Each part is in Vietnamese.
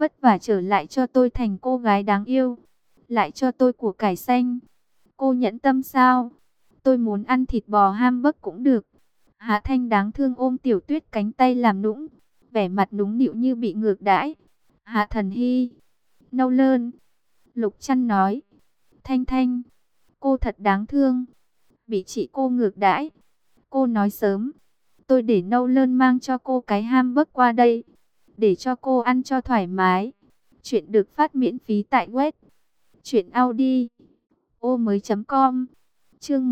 vất vả trở lại cho tôi thành cô gái đáng yêu, lại cho tôi của cải xanh. Cô nhẫn tâm sao? Tôi muốn ăn thịt bò hamburger cũng được. Hạ Thanh đáng thương ôm Tiểu Tuyết cánh tay làm nũng, vẻ mặt nũng nịu như bị ngược đãi. Hạ Thần Hy, nâu lơn. Lục Trăn nói, Thanh Thanh, cô thật đáng thương, bị chị cô ngược đãi. Cô nói sớm, tôi để nâu lơn mang cho cô cái hamburger qua đây, để cho cô ăn cho thoải mái. Chuyện được phát miễn phí tại web truyệnaudiomoi.com. Chương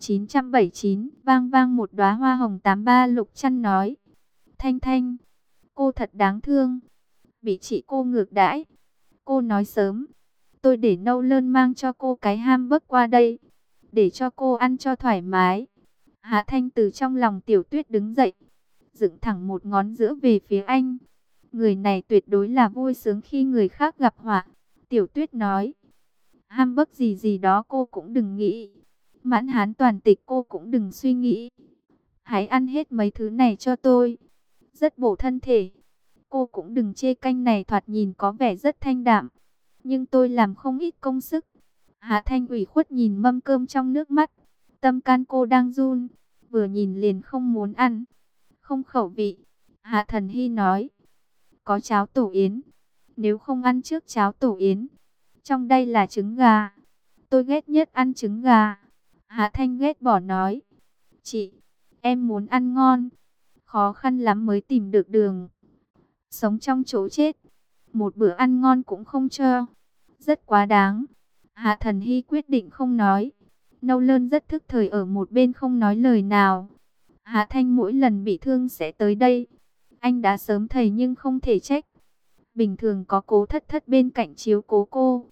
1979, vang vang một đóa hoa hồng 83. Lục Trăn nói, Thanh Thanh, cô thật đáng thương, bị chị cô ngược đãi. Cô nói sớm, tôi để nâu lơn mang cho cô cái hamburger qua đây, để cho cô ăn cho thoải mái. Hạ Thanh từ trong lòng Tiểu Tuyết đứng dậy, dựng thẳng một ngón giữa về phía anh. Người này tuyệt đối là vui sướng khi người khác gặp họa. Tiểu Tuyết nói, hamburger gì gì đó cô cũng đừng nghĩ, mãn hán toàn tịch cô cũng đừng suy nghĩ. Hãy ăn hết mấy thứ này cho tôi, rất bổ thân thể. Cô cũng đừng chê canh này thoạt nhìn có vẻ rất thanh đạm, nhưng tôi làm không ít công sức. Hạ Thanh ủy khuất nhìn mâm cơm trong nước mắt, tâm can cô đang run, vừa nhìn liền không muốn ăn, không khẩu vị. Hạ Thần Hy nói, có cháo tổ yến, nếu không ăn trước cháo tổ yến, trong đây là trứng gà, tôi ghét nhất ăn trứng gà. Hạ Thanh ghét bỏ nói, chị, em muốn ăn ngon, khó khăn lắm mới tìm được đường sống trong chỗ chết, một bữa ăn ngon cũng không cho, rất quá đáng. Hạ Thần Hy quyết định không nói. Nâu lơn rất thức thời ở một bên không nói lời nào. Hạ Thanh mỗi lần bị thương sẽ tới đây. Anh đã sớm thầy nhưng không thể trách. Bình thường có Cố Thất Thất bên cạnh chiếu cố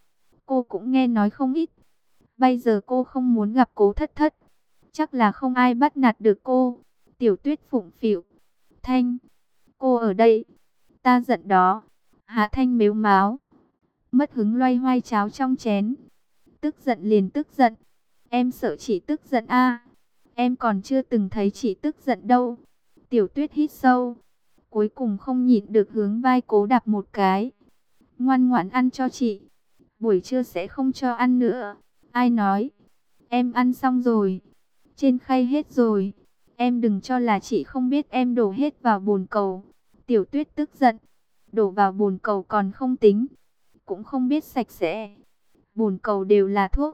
cô cũng nghe nói không ít. Bây giờ cô không muốn gặp Cố Thất Thất, chắc là không ai bắt nạt được cô. Tiểu Tuyết phụng phịu, Thanh, cô ở đây, ta giận đó. Hạ Thanh mếu máo, mất hứng loay hoay cháo trong chén. Tức giận liền tức giận, em sợ chị tức giận à? Em còn chưa từng thấy chị tức giận đâu. Tiểu Tuyết hít sâu, cuối cùng không nhịn được hướng vai Cố đạp một cái. Ngoan ngoãn ăn cho chị, buổi trưa sẽ không cho ăn nữa. Ai nói? Em ăn xong rồi, trên khay hết rồi. Em đừng cho là chị không biết em đổ hết vào bồn cầu. Tiểu Tuyết tức giận, đổ vào bồn cầu còn không tính, cũng không biết sạch sẽ. Bồn cầu đều là thuốc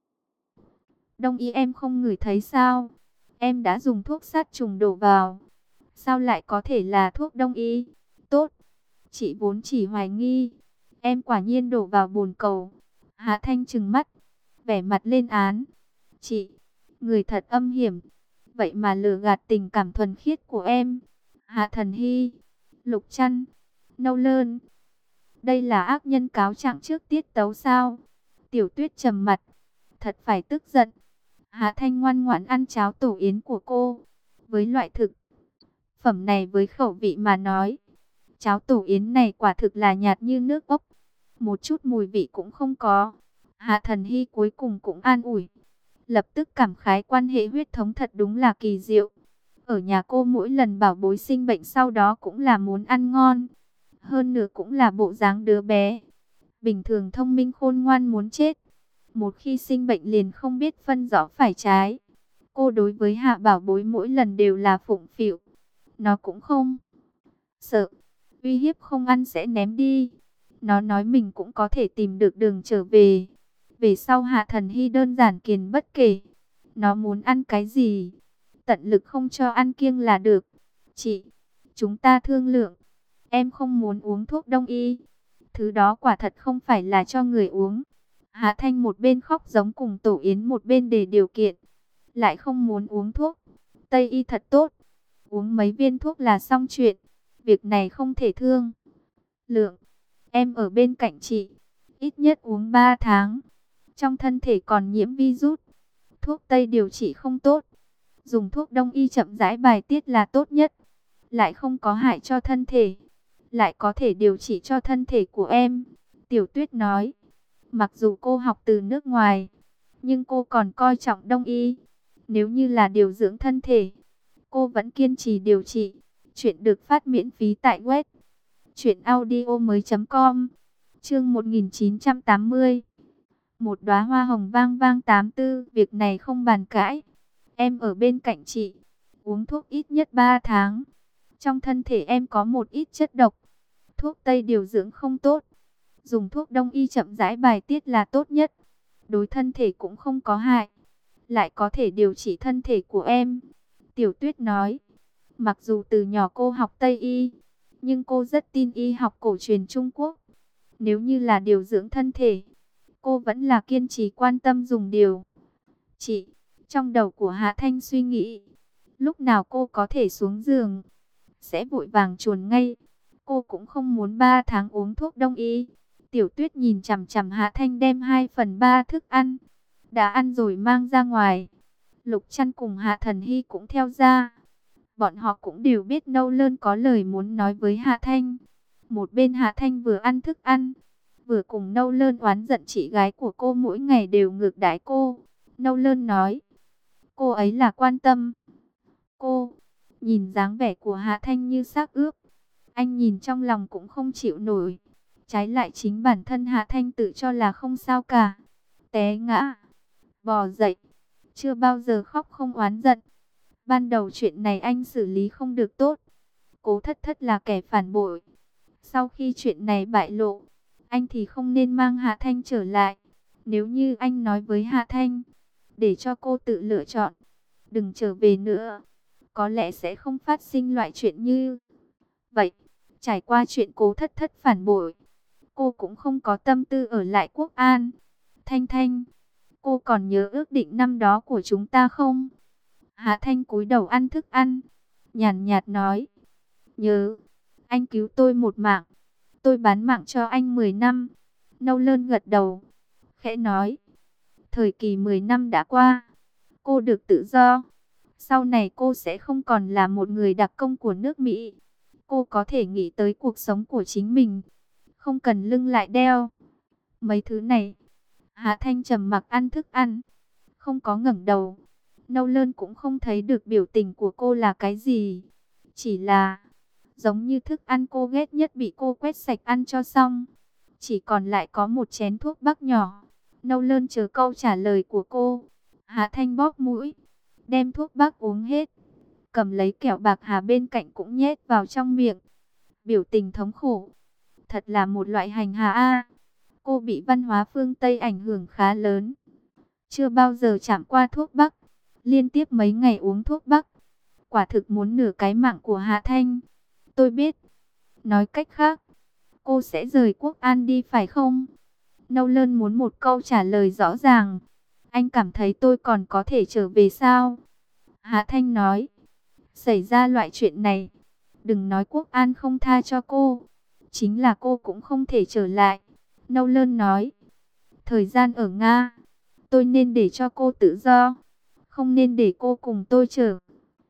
đông y, em không ngửi thấy sao? Em đã dùng thuốc sát trùng đổ vào, sao lại có thể là thuốc đông y? Tốt, chị vốn chỉ hoài nghi, em quả nhiên đổ vào bồn cầu. Hạ Thanh trừng mắt, vẻ mặt lên án. Chị, người thật âm hiểm, vậy mà lừa gạt tình cảm thuần khiết của em. Hạ Thần Hy, Lục Trăn, Nâu Lơn, đây là ác nhân cáo trạng trước tiết tấu sao? Tiểu Tuyết trầm mặt, thật phải tức giận. Hạ Thanh ngoan ngoãn ăn cháo tổ yến của cô. Với loại thực phẩm này, với khẩu vị mà nói, cháo tổ yến này quả thực là nhạt như nước ốc, một chút mùi vị cũng không có. Hạ Thần Hy cuối cùng cũng an ủi, lập tức cảm khái quan hệ huyết thống thật đúng là kỳ diệu. Ở nhà cô mỗi lần bảo bối sinh bệnh sau đó cũng là muốn ăn ngon, hơn nữa cũng là bộ dáng đứa bé bình thường thông minh khôn ngoan muốn chết. Một khi sinh bệnh liền không biết phân rõ phải trái. Cô đối với Hạ bảo bối mỗi lần đều là phụng phịu. Nó cũng không sợ, uy hiếp không ăn sẽ ném đi. Nó nói mình cũng có thể tìm được đường trở về. Về sau Hạ Thần Hy đơn giản kiền bất kể. Nó muốn ăn cái gì, tận lực không cho ăn kiêng là được. Chị, chúng ta thương lượng. Em không muốn uống thuốc đông y, thứ đó quả thật không phải là cho người uống. Hạ Thanh một bên khóc giống cùng Tổ Yến, một bên đề điều kiện, lại không muốn uống thuốc Tây y thật tốt, uống mấy viên thuốc là xong chuyện. Việc này không thể thương lượng. Em ở bên cạnh chị, ít nhất uống 3 tháng. Trong thân thể còn nhiễm virus, thuốc Tây điều trị không tốt. Dùng thuốc Đông y chậm rãi bài tiết là tốt nhất, lại không có hại cho thân thể, lại có thể điều trị cho thân thể của em. Tiểu Tuyết nói, mặc dù cô học từ nước ngoài, nhưng cô còn coi trọng Đông y. Nếu như là điều dưỡng thân thể, cô vẫn kiên trì điều trị. Chuyện được phát miễn phí tại web Chuyện audio mới.com. Chương 1980. Một đóa hoa hồng vang vang 84. Việc này không bàn cãi. Em ở bên cạnh chị. Uống thuốc ít nhất 3 tháng. Trong thân thể em có một ít chất độc. Thuốc tây điều dưỡng không tốt. Dùng thuốc đông y chậm rãi bài tiết là tốt nhất. Đối thân thể cũng không có hại. Lại có thể điều trị thân thể của em. Tiểu Tuyết nói. Mặc dù từ nhỏ cô học Tây y, nhưng cô rất tin y học cổ truyền Trung Quốc. Nếu như là điều dưỡng thân thể, cô vẫn là kiên trì quan tâm dùng điều. Chị, trong đầu của Hạ Thanh suy nghĩ, lúc nào cô có thể xuống giường, sẽ vội vàng chuồn ngay. Cô cũng không muốn 3 tháng uống thuốc đông y. Tiểu Tuyết nhìn chằm chằm Hạ Thanh đem 2/3 thức ăn. Đã ăn rồi mang ra ngoài. Lục Trăn cùng Hạ Thần Hy cũng theo ra. Bọn họ cũng đều biết Nâu Lơn có lời muốn nói với Hạ Thanh. Một bên Hạ Thanh vừa ăn thức ăn, vừa cùng Nâu Lơn oán giận chị gái của cô mỗi ngày đều ngược đãi cô. Nâu Lơn nói, cô ấy là quan tâm cô. Nhìn dáng vẻ của Hạ Thanh như xác ướp, anh nhìn trong lòng cũng không chịu nổi. Trái lại chính bản thân Hạ Thanh tự cho là không sao cả. Té ngã, bò dậy, chưa bao giờ khóc không oán giận. Ban đầu chuyện này anh xử lý không được tốt. Cố Thất Thất là kẻ phản bội. Sau khi chuyện này bại lộ, anh thì không nên mang Hạ Thanh trở lại. Nếu như anh nói với Hạ Thanh, để cho cô tự lựa chọn, đừng trở về nữa, có lẽ sẽ không phát sinh loại chuyện như vậy. Trải qua chuyện Cố Thất Thất phản bội, cô cũng không có tâm tư ở lại Quốc An. Thanh Thanh, cô còn nhớ ước định năm đó của chúng ta không? Hạ Thanh cúi đầu ăn thức ăn, nhàn nhạt nói, nhớ, anh cứu tôi một mạng, tôi bán mạng cho anh 10 năm. Nâu Lơn gật đầu, khẽ nói, thời kỳ 10 năm đã qua, cô được tự do. Sau này cô sẽ không còn là một người đặc công của nước Mỹ. Cô có thể nghĩ tới cuộc sống của chính mình, không cần lưng lại đeo mấy thứ này. Hạ Thanh trầm mặc ăn thức ăn, không có ngẩng đầu. Nâu Lơn cũng không thấy được biểu tình của cô là cái gì. Chỉ là, giống như thức ăn cô ghét nhất bị cô quét sạch ăn cho xong. Chỉ còn lại có một chén thuốc bắc nhỏ. Nâu Lơn chờ câu trả lời của cô. Hạ Thanh bóp mũi, đem thuốc bắc uống hết. Cầm lấy kẹo bạc hà bên cạnh cũng nhét vào trong miệng. Biểu tình thống khổ. Thật là một loại hành hạ a. Cô bị văn hóa phương Tây ảnh hưởng khá lớn. Chưa bao giờ chạm qua thuốc bắc. Liên tiếp mấy ngày uống thuốc bắc, quả thực muốn nửa cái mạng của Hạ Thanh. Tôi biết. Nói cách khác, cô sẽ rời Quốc An đi phải không? Nâu Lơn muốn một câu trả lời rõ ràng. Anh cảm thấy tôi còn có thể trở về sao? Hạ Thanh nói, xảy ra loại chuyện này, đừng nói Quốc An không tha cho cô, chính là cô cũng không thể trở lại. Nâu Lơn nói, thời gian ở Nga, tôi nên để cho cô tự do, không nên để cô cùng tôi trở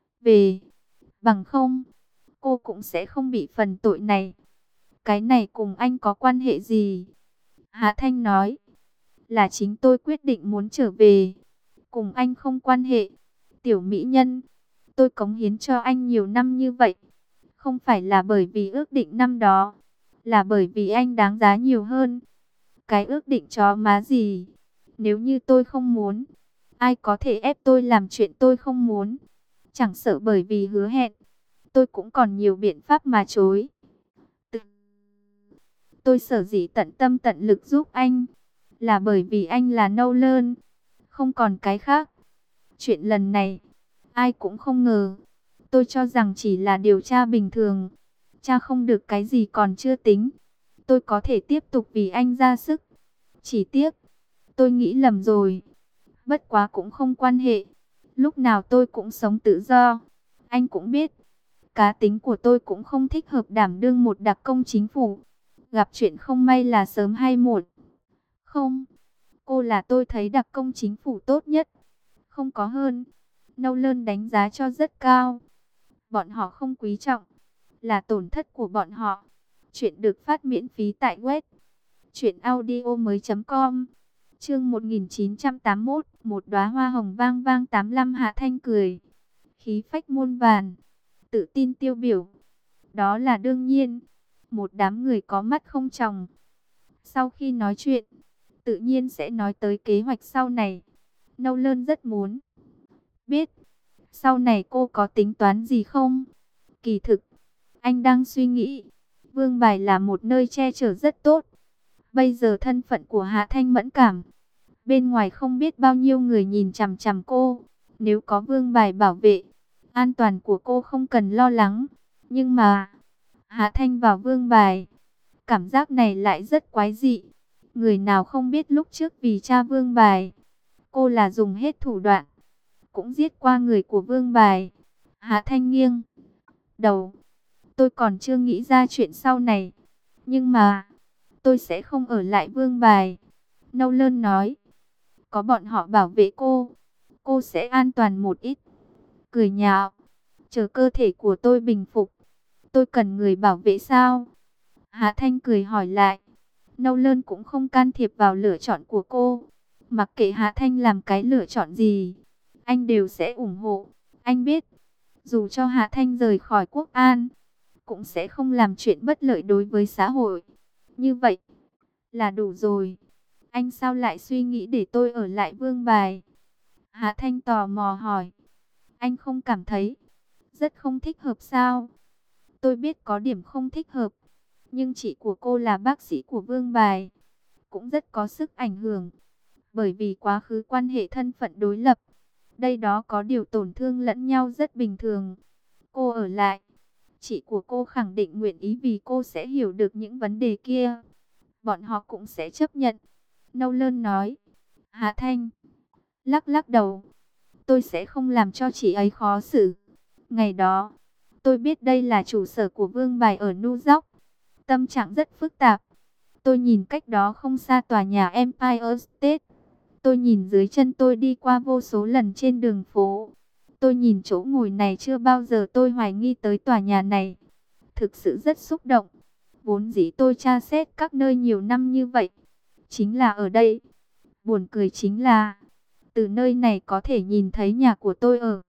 về. Bằng không, cô cũng sẽ không bị phần tội này. Cái này cùng anh có quan hệ gì? Hạ Thanh nói, là chính tôi quyết định muốn trở về, cùng anh không quan hệ. Tiểu mỹ nhân, tôi cống hiến cho anh nhiều năm như vậy, không phải là bởi vì ước định năm đó, là bởi vì anh đáng giá nhiều hơn. Cái ước định chó má gì? Nếu như tôi không muốn, ai có thể ép tôi làm chuyện tôi không muốn? Chẳng sợ bởi vì hứa hẹn, tôi cũng còn nhiều biện pháp mà chối. Tôi sở dĩ tận tâm tận lực giúp anh, là bởi vì anh là Nâu Lơn, không còn cái khác. Chuyện lần này, ai cũng không ngờ. Tôi cho rằng chỉ là điều tra bình thường, tra không được cái gì còn chưa tính. Tôi có thể tiếp tục vì anh ra sức. Chỉ tiếc, tôi nghĩ lầm rồi. Bất quá cũng không quan hệ. Lúc nào tôi cũng sống tự do. Anh cũng biết, cá tính của tôi cũng không thích hợp đảm đương một đặc công chính phủ. Gặp chuyện không may là sớm hay muộn. Không, cô là tôi thấy đặc công chính phủ tốt nhất, không có hơn. Nâu Lơn đánh giá cho rất cao. Bọn họ không quý trọng, là tổn thất của bọn họ. Chuyện được phát miễn phí tại web truyệnaudiomoi.com. Chương 1981, một đóa hoa hồng vang vang 85. Hạ Thanh cười, khí phách muôn vàn, tự tin tiêu biểu. Đó là đương nhiên. Một đám người có mắt không tròng. Sau khi nói chuyện, tự nhiên sẽ nói tới kế hoạch sau này. Nâu Lơn rất muốn biết, sau này cô có tính toán gì không? Kỳ thực, anh đang suy nghĩ, Vương Bài là một nơi che chở rất tốt. Bây giờ thân phận của Hạ Thanh mẫn cảm, bên ngoài không biết bao nhiêu người nhìn chằm chằm cô. Nếu có Vương Bài bảo vệ, an toàn của cô không cần lo lắng. Nhưng mà, Hạ Thanh vào Vương Bài, cảm giác này lại rất quái dị. Người nào không biết lúc trước vì cha Vương Bài, cô là dùng hết thủ đoạn, cũng giết qua người của Vương Bài. Hạ Thanh nghiêng đầu, tôi còn chưa nghĩ ra chuyện sau này. Nhưng mà, tôi sẽ không ở lại Vương Bài. Nâu Lơn nói, có bọn họ bảo vệ cô sẽ an toàn một ít. Cười nhạo, chờ cơ thể của tôi bình phục, tôi cần người bảo vệ sao? Hạ Thanh cười hỏi lại. Nâu Lơn cũng không can thiệp vào lựa chọn của cô. Mặc kệ Hạ Thanh làm cái lựa chọn gì, anh đều sẽ ủng hộ. Anh biết, dù cho Hạ Thanh rời khỏi Quốc An, cũng sẽ không làm chuyện bất lợi đối với xã hội. Như vậy là đủ rồi. Anh sao lại suy nghĩ để tôi ở lại Vương Bài? Hạ Thanh tò mò hỏi. Anh không cảm thấy rất không thích hợp sao? Tôi biết có điểm không thích hợp, nhưng chị của cô là bác sĩ của Vương Bài, cũng rất có sức ảnh hưởng. Bởi vì quá khứ quan hệ thân phận đối lập, đây đó có điều tổn thương lẫn nhau rất bình thường. Cô ở lại, chị của cô khẳng định nguyện ý vì cô sẽ hiểu được những vấn đề kia. Bọn họ cũng sẽ chấp nhận. Nâu Lơn nói. Hạ Thanh lắc lắc đầu. Tôi sẽ không làm cho chị ấy khó xử. Ngày đó, tôi biết đây là trụ sở của Vương Bài ở New York. Tâm trạng rất phức tạp. Tôi nhìn cách đó không xa tòa nhà Empire State. Tôi nhìn dưới chân tôi đi qua vô số lần trên đường phố. Tôi nhìn chỗ ngồi này chưa bao giờ tôi hoài nghi tới tòa nhà này. Thực sự rất xúc động. Vốn dĩ tôi tra xét các nơi nhiều năm như vậy, chính là ở đây. Buồn cười chính là, từ nơi này có thể nhìn thấy nhà của tôi ở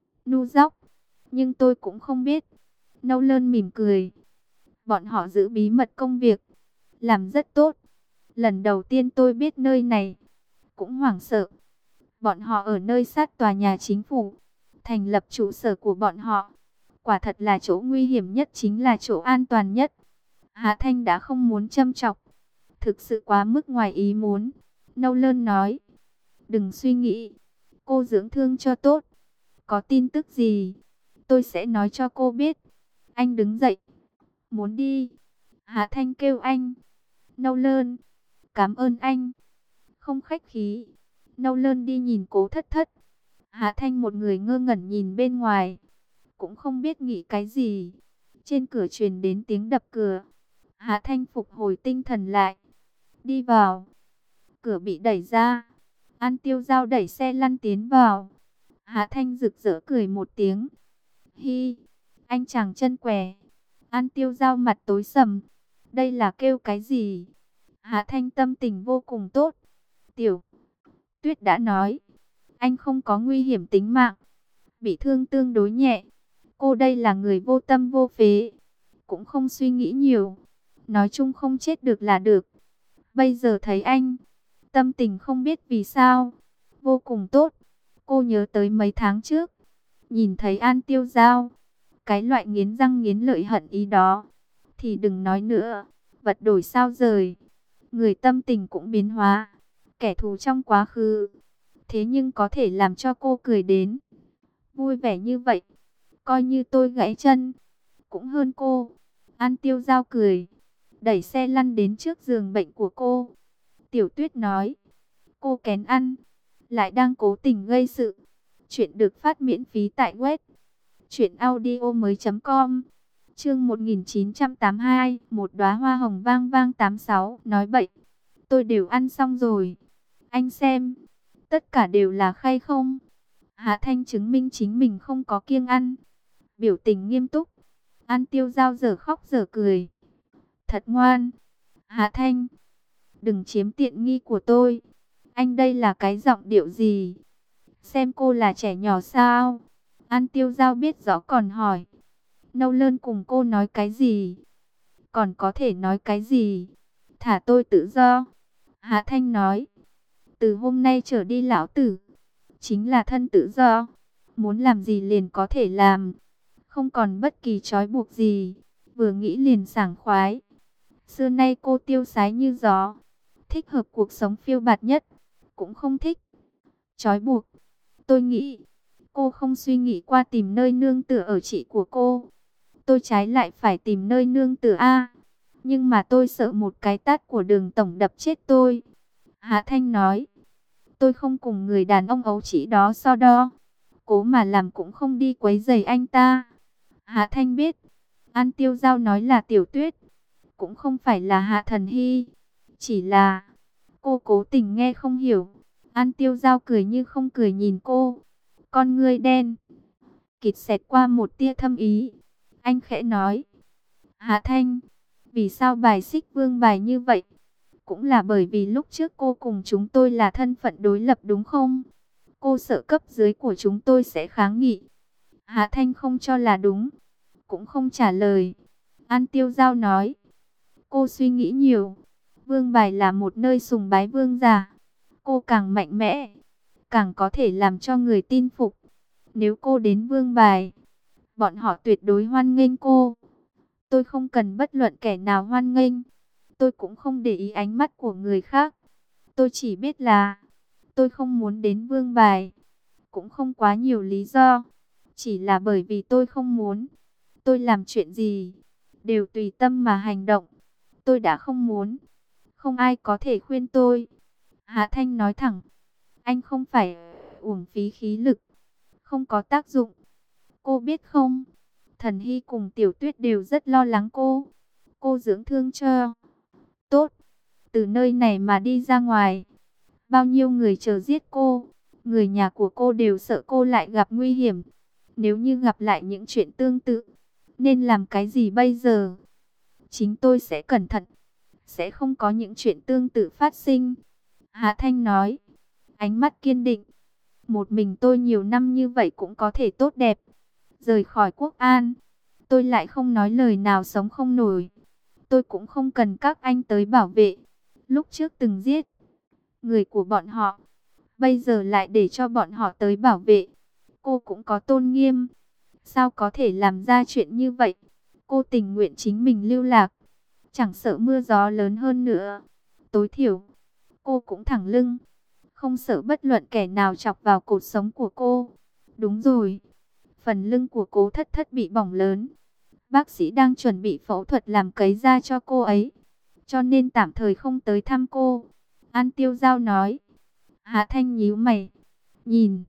New York. Nhưng tôi cũng không biết. Nâu Lơn mỉm cười. Bọn họ giữ bí mật công việc, làm rất tốt. Lần đầu tiên tôi biết nơi này, cũng hoảng sợ. Bọn họ ở nơi sát tòa nhà chính phủ, thành lập trụ sở của bọn họ. Quả thật là chỗ nguy hiểm nhất, chính là chỗ an toàn nhất. Hạ Thanh đã không muốn châm chọc. Thực sự quá mức ngoài ý muốn. Nâu Lơn nói. Đừng suy nghĩ. Cô dưỡng thương cho tốt. Có tin tức gì, tôi sẽ nói cho cô biết. Anh đứng dậy, muốn đi. Hạ Thanh kêu anh. Nâu Lơn, cảm ơn anh. Không khách khí. Nâu Lơn đi nhìn Cố Thất Thất. Hạ Thanh một người ngơ ngẩn nhìn bên ngoài, cũng không biết nghĩ cái gì. Trên cửa truyền đến tiếng đập cửa. Hạ Thanh phục hồi tinh thần lại, đi vào. Cửa bị đẩy ra. An Tiêu Giao đẩy xe lăn tiến vào. Hạ Thanh rực rỡ cười một tiếng. Hi, anh chàng chân què. An Tiêu Giao mặt tối sầm. Đây là kêu cái gì? Hạ Thanh tâm tình vô cùng tốt. Tiểu Tuyết đã nói, anh không có nguy hiểm tính mạng, bị thương tương đối nhẹ. Cô đây là người vô tâm vô phế, cũng không suy nghĩ nhiều. Nói chung không chết được là được. Bây giờ thấy anh, tâm tình không biết vì sao, vô cùng tốt. Cô nhớ tới mấy tháng trước, nhìn thấy An Tiêu Giao, cái loại nghiến răng nghiến lợi hận ý đó, thì đừng nói nữa. Vật đổi sao rời, người tâm tình cũng biến hóa. Kẻ thù trong quá khứ, thế nhưng có thể làm cho cô cười đến vui vẻ như vậy. Coi như tôi gãy chân, cũng hơn cô. An Tiêu Giao cười, đẩy xe lăn đến trước giường bệnh của cô. Tiểu Tuyết nói, cô kén ăn, lại đang cố tình gây sự. Chuyện được phát miễn phí tại web truyệnaudiomoi.com. Chương 1982, một đóa hoa hồng vang vang 86, nói bậy. Tôi đều ăn xong rồi. Anh xem, tất cả đều là khay không? Hạ Thanh chứng minh chính mình không có kiêng ăn. Biểu tình nghiêm túc. An Tiêu Giao giờ khóc giờ cười. Thật ngoan. Hạ Thanh, đừng chiếm tiện nghi của tôi. Anh đây là cái giọng điệu gì? Xem cô là trẻ nhỏ sao? An Tiêu Giao biết rõ còn hỏi. Nâu Lơn cùng cô nói cái gì? còn có thể nói cái gì? Thả tôi tự do. Hạ Thanh nói, từ hôm nay trở đi lão tử chính là thân tự do, muốn làm gì liền có thể làm, không còn bất kỳ trói buộc gì, vừa nghĩ liền sảng khoái. Xưa nay cô tiêu sái như gió, thích hợp cuộc sống phiêu bạt nhất, cũng không thích trói buộc. Tôi nghĩ, cô không suy nghĩ qua tìm nơi nương tựa ở chị của cô. Tôi trái lại phải tìm nơi nương tựa a. Nhưng mà tôi sợ một cái tát của Đường tổng đập chết tôi. Hạ Thanh nói, tôi không cùng người đàn ông ấu trĩ đó so đo. Cố mà làm cũng không đi quấy rầy anh ta. Hạ Thanh biết, An Tiêu Giao nói là Tiểu Tuyết, cũng không phải là Hạ Thần Hy. Chỉ là, cô cố tình nghe không hiểu. An Tiêu Giao cười như không cười nhìn cô. Con ngươi đen kịt xẹt qua một tia thâm ý. Anh khẽ nói, Hạ Thanh, vì sao bài xích Vương Bài như vậy? Cũng là bởi vì lúc trước cô cùng chúng tôi là thân phận đối lập đúng không? Cô sợ cấp dưới của chúng tôi sẽ kháng nghị. Hạ Thanh không cho là đúng, cũng không trả lời. An Tiêu Giao nói, cô suy nghĩ nhiều. Vương Bài là một nơi sùng bái vương giả. Cô càng mạnh mẽ, càng có thể làm cho người tin phục. Nếu cô đến Vương Bài, bọn họ tuyệt đối hoan nghênh cô. Tôi không cần bất luận kẻ nào hoan nghênh. Tôi cũng không để ý ánh mắt của người khác. Tôi chỉ biết là tôi không muốn đến Vương Bài. Cũng không quá nhiều lý do. Chỉ là bởi vì tôi không muốn. Tôi làm chuyện gì đều tùy tâm mà hành động. Tôi đã không muốn, không ai có thể khuyên tôi. Hạ Thanh nói thẳng, anh không phải uổng phí khí lực, không có tác dụng. Cô biết không, Thần Hy cùng Tiểu Tuyết đều rất lo lắng cô. Cô dưỡng thương cho tốt, từ nơi này mà đi ra ngoài, bao nhiêu người chờ giết cô. Người nhà của cô đều sợ cô lại gặp nguy hiểm. Nếu như gặp lại những chuyện tương tự, nên làm cái gì bây giờ? Chính tôi sẽ cẩn thận, sẽ không có những chuyện tương tự phát sinh. Hạ Thanh nói, ánh mắt kiên định. Một mình tôi nhiều năm như vậy cũng có thể tốt đẹp. Rời khỏi Quốc An, tôi lại không nói lời nào sống không nổi. Tôi cũng không cần các anh tới bảo vệ. Lúc trước từng giết người của bọn họ, bây giờ lại để cho bọn họ tới bảo vệ. Cô cũng có tôn nghiêm. Sao có thể làm ra chuyện như vậy? Cô tình nguyện chính mình lưu lạc, chẳng sợ mưa gió lớn hơn nữa. Tối thiểu, cô cũng thẳng lưng, không sợ bất luận kẻ nào chọc vào cột sống của cô. Đúng rồi, phần lưng của Cố Thất Thất bị bỏng lớn. Bác sĩ đang chuẩn bị phẫu thuật làm cấy da cho cô ấy, cho nên tạm thời không tới thăm cô. An Tiêu Giao nói. Hạ Thanh nhíu mày, nhìn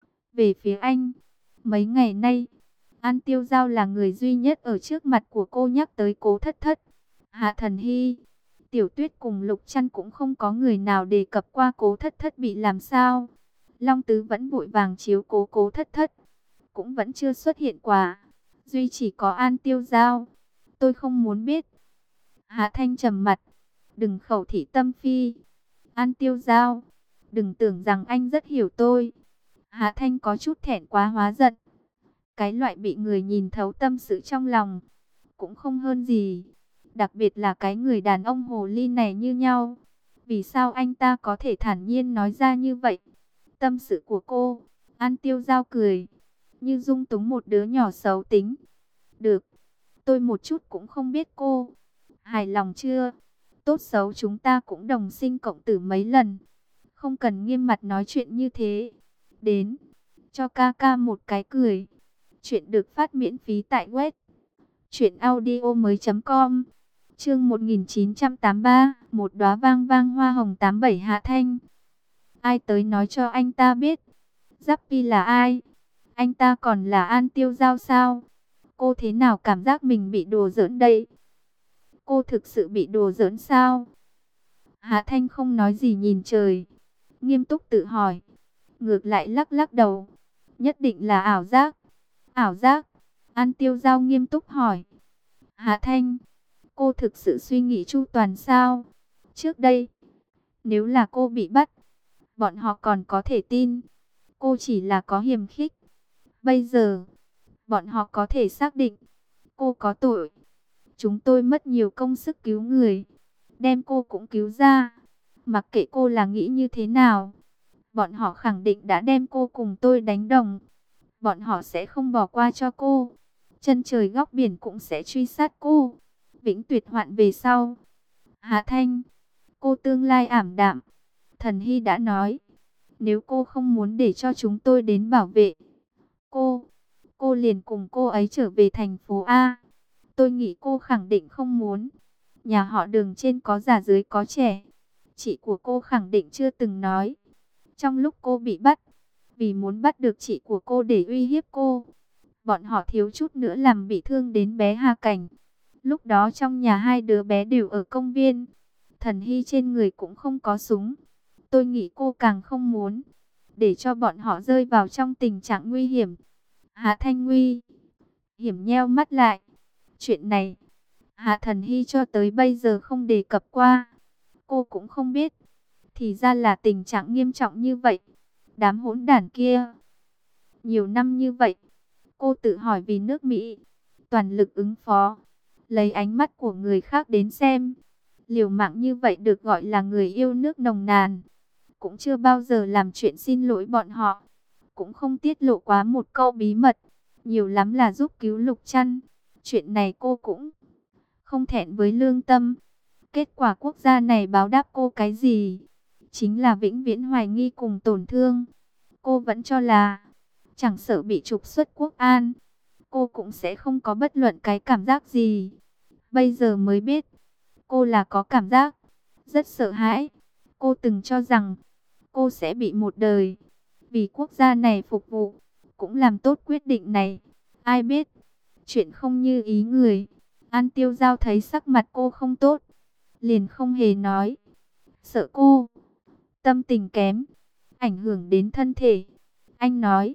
về phía anh. Mấy ngày nay, An Tiêu Giao là người duy nhất ở trước mặt của cô nhắc tới Cố Thất Thất. Hạ Thần Hy, Tiểu Tuyết cùng Lục Trăn cũng không có người nào đề cập qua Cố Thất Thất bị làm sao. Long Tứ vẫn vội vàng chiếu cố Cố Thất Thất, cũng vẫn chưa xuất hiện quả. Duy chỉ có An Tiêu Giao. Tôi không muốn biết. Hạ Thanh trầm mặt, đừng khẩu thị tâm phi. An Tiêu Giao, đừng tưởng rằng anh rất hiểu tôi. Hạ Thanh có chút thẹn quá hóa giận. Cái loại bị người nhìn thấu tâm sự trong lòng, cũng không hơn gì. Đặc biệt là cái người đàn ông hồ ly này như nhau. Vì sao anh ta có thể thản nhiên nói ra như vậy? Tâm sự của cô. An Tiêu Giao cười, như dung túng một đứa nhỏ xấu tính. Được, tôi một chút cũng không biết cô. Hài lòng chưa? Tốt xấu chúng ta cũng đồng sinh cộng tử mấy lần, không cần nghiêm mặt nói chuyện như thế. Đến, cho ca ca một cái cười. Chuyện được phát miễn phí tại web truyệnaudiomoi.com. Chương 1983, một đóa vang vang hoa hồng 87. Hạ Thanh. Ai tới nói cho anh ta biết? Giáp là ai? Anh ta còn là An Tiêu Giao sao? Cô thế nào cảm giác mình bị đùa giỡn đây? Cô thực sự bị đùa giỡn sao? Hạ Thanh không nói gì nhìn trời, nghiêm túc tự hỏi. Ngược lại lắc lắc đầu. Nhất định là ảo giác. Ảo giác? An Tiêu Giao nghiêm túc hỏi. Hạ Thanh, cô thực sự suy nghĩ chu toàn sao? Trước đây, nếu là cô bị bắt, bọn họ còn có thể tin cô chỉ là có hiềm khích. Bây giờ, bọn họ có thể xác định cô có tội. Chúng tôi mất nhiều công sức cứu người, đem cô cũng cứu ra. Mặc kệ cô là nghĩ như thế nào, bọn họ khẳng định đã đem cô cùng tôi đánh đồng. Bọn họ sẽ không bỏ qua cho cô. Chân trời góc biển cũng sẽ truy sát cô. Vĩnh tuyệt hoạn về sau. Hạ Thanh, cô tương lai ảm đạm. Thần Hy đã nói, nếu cô không muốn để cho chúng tôi đến bảo vệ cô liền cùng cô ấy trở về thành phố A. Tôi nghĩ cô khẳng định không muốn. Nhà họ Đường trên có già dưới có trẻ. Chị của cô khẳng định chưa từng nói. Trong lúc cô bị bắt, vì muốn bắt được chị của cô để uy hiếp cô, bọn họ thiếu chút nữa làm bị thương đến bé Hà Cảnh. Lúc đó trong nhà hai đứa bé đều ở công viên. Thần Hy trên người cũng không có súng. Tôi nghĩ cô càng không muốn để cho bọn họ rơi vào trong tình trạng nguy hiểm. Hạ Thanh nguy hiểm nheo mắt lại. Chuyện này, Hạ Thần Hy cho tới bây giờ không đề cập qua. Cô cũng không biết. Thì ra là tình trạng nghiêm trọng như vậy. Đám hỗn đản kia. Nhiều năm như vậy, cô tự hỏi vì nước Mỹ, toàn lực ứng phó. Lấy ánh mắt của người khác đến xem, liều mạng như vậy được gọi là người yêu nước nồng nàn. Cũng chưa bao giờ làm chuyện xin lỗi bọn họ. Cũng không tiết lộ quá một câu bí mật. Nhiều lắm là giúp cứu Lục Trăn. Chuyện này cô cũng không thẹn với lương tâm. Kết quả quốc gia này báo đáp cô cái gì? Chính là vĩnh viễn hoài nghi cùng tổn thương. Cô vẫn cho là chẳng sợ bị trục xuất quốc an, cô cũng sẽ không có bất luận cái cảm giác gì. Bây giờ mới biết, cô là có cảm giác rất sợ hãi. Cô từng cho rằng cô sẽ bị một đời vì quốc gia này phục vụ, cũng làm tốt quyết định này. Ai biết, chuyện không như ý người. An Tiêu Giao thấy sắc mặt cô không tốt, liền không hề nói. Sợ cô tâm tình kém, ảnh hưởng đến thân thể. Anh nói,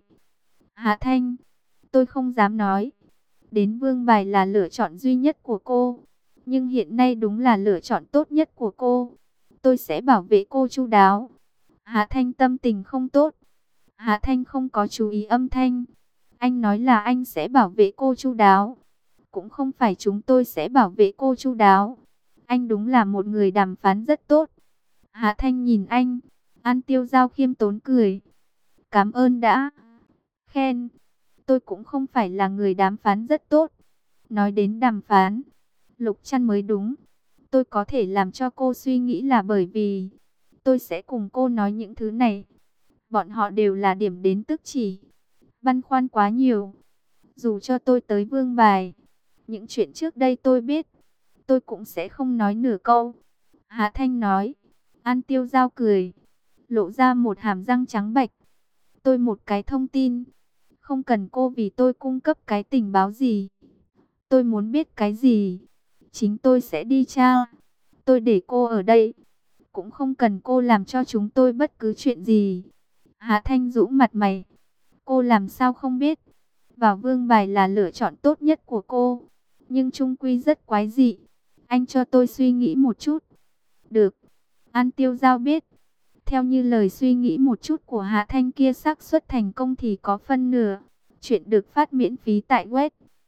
Hạ Thanh, tôi không dám nói. Đến Vương Bài là lựa chọn duy nhất của cô. Nhưng hiện nay đúng là lựa chọn tốt nhất của cô. Tôi sẽ bảo vệ cô chu đáo. Hạ Thanh tâm tình không tốt. Hạ Thanh không có chú ý âm thanh. Anh nói là anh sẽ bảo vệ cô chu đáo. Cũng không phải chúng tôi sẽ bảo vệ cô chu đáo. Anh đúng là một người đàm phán rất tốt. Hạ Thanh nhìn anh. An Tiêu Giao khiêm tốn cười. Cảm ơn đã khen. Tôi cũng không phải là người đàm phán rất tốt. Nói đến đàm phán, Lục Trăn mới đúng. Tôi có thể làm cho cô suy nghĩ là bởi vì tôi sẽ cùng cô nói những thứ này. Bọn họ đều là điểm đến tức chỉ. Băn khoăn quá nhiều. Dù cho tôi tới Vương Bài, những chuyện trước đây tôi biết, tôi cũng sẽ không nói nửa câu. Hạ Thanh nói. An Tiêu Giao cười, lộ ra một hàm răng trắng bạch. Tôi một cái thông tin, không cần cô vì tôi cung cấp cái tình báo gì. Tôi muốn biết cái gì, chính tôi sẽ đi tra. Tôi để cô ở đây, cũng không cần cô làm cho chúng tôi bất cứ chuyện gì. Hạ Thanh rũ mặt mày. Cô làm sao không biết. Vào Vương Bài là lựa chọn tốt nhất của cô. Nhưng chung quy rất quái dị. Anh cho tôi suy nghĩ một chút. Được. An Tiêu Giao biết. Theo như lời suy nghĩ một chút của Hạ Thanh kia, xác suất thành công thì có phân nửa. Chuyện được phát miễn phí tại web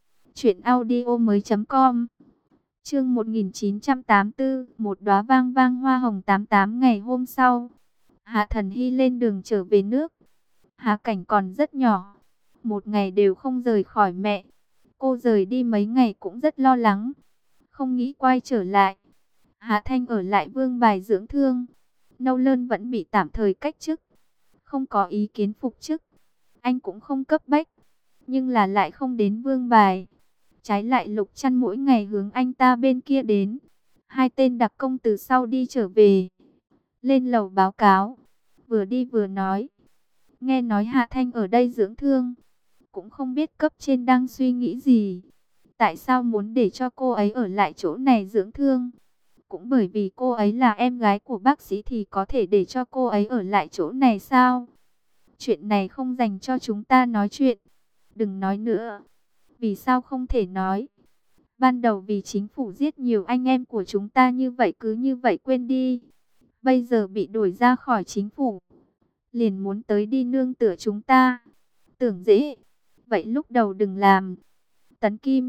truyệnaudiomoi.com. Chương 1984, một đóa vang vang hoa hồng 88. Ngày hôm sau, Hạ Thần Hy lên đường trở về nước. Hà Cảnh còn rất nhỏ, một ngày đều không rời khỏi mẹ. Cô rời đi mấy ngày cũng rất lo lắng, không nghĩ quay trở lại. Hạ Thanh ở lại Vương Bài dưỡng thương. Nâu Lơn vẫn bị tạm thời cách chức, không có ý kiến phục chức. Anh cũng không cấp bách, nhưng là lại không đến Vương Bài. Trái lại Lục Trăn mỗi ngày hướng anh ta bên kia đến. Hai tên đặc công từ sau đi trở về, lên lầu báo cáo, vừa đi vừa nói. Nghe nói Hạ Thanh ở đây dưỡng thương, cũng không biết cấp trên đang suy nghĩ gì. Tại sao muốn để cho cô ấy ở lại chỗ này dưỡng thương? Cũng bởi vì cô ấy là em gái của bác sĩ thì có thể để cho cô ấy ở lại chỗ này sao? Chuyện này không dành cho chúng ta nói chuyện. Đừng nói nữa. Vì sao không thể nói? Ban đầu vì chính phủ giết nhiều anh em của chúng ta như vậy, cứ như vậy quên đi. Bây giờ bị đuổi ra khỏi chính phủ, liền muốn tới đi nương tựa chúng ta. Tưởng dễ, vậy lúc đầu đừng làm. Tấn Kim,